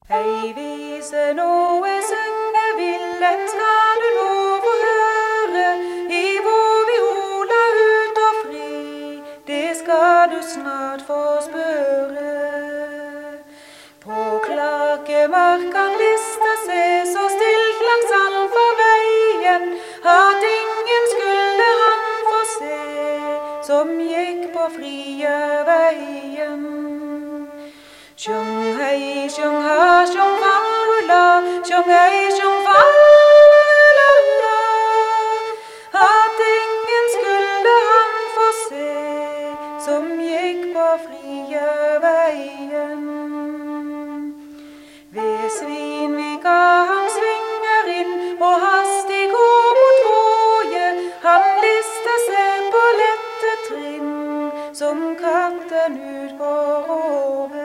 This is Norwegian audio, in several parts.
Hei vise noe synge villen skal du nå få høre, i hvor vi hola ut og fri, det skal du snart få spørre. På klakemarkan lista se så stilt langs allfarveien, at ingen skulle han få se, som gikk på frie veien. Sjung hei, sjung ha, sjung fallrulla, sjung hei, sjung fallrulla, at ingen skulle han få se, som gikk på frie veien. Ved Svinvika han svinger inn, og hastig går mot Råje, han lister seg på lette trinn, som katten ut på Råve.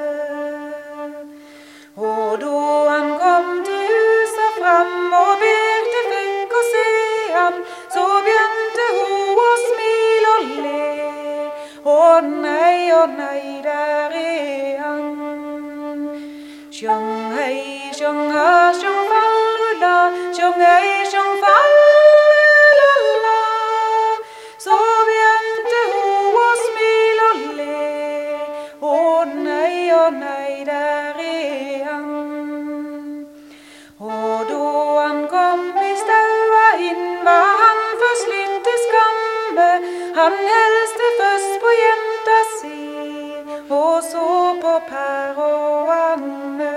Og da han kom til huset fram og begte fikk å se ham, så begynte ho å smile og le. Å nei, der han. Sjung hei, sjung ha, sjung fallrulla, sjung hei, sjung fallrulla, så begynte ho å smile og le. Å nei, der han. Og da han kom i staua inn, var han først litt til skamme. Han helste først på jenta si, og så på Per og Anne.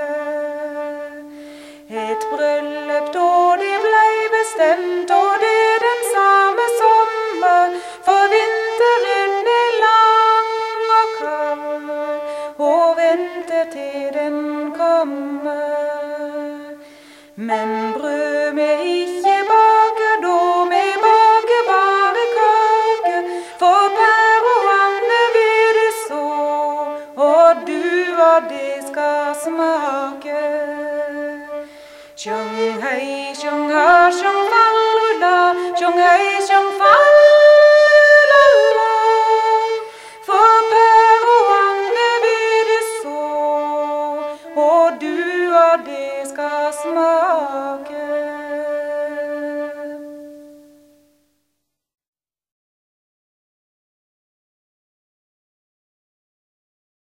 Et bryllup da det blei bestemt, og det den samme sommer, for vinteren er lang og kald, og venter til den kommer. Men brød vi ikke baker da, vi baker bare kake, for Per og Anne vil det så, og du og det skal smake. Sjung hei, sjung ha, sjung fallrulla, sjung hei, sjung fallrulla, for Per og Anne vil det så, og du og det skal smake.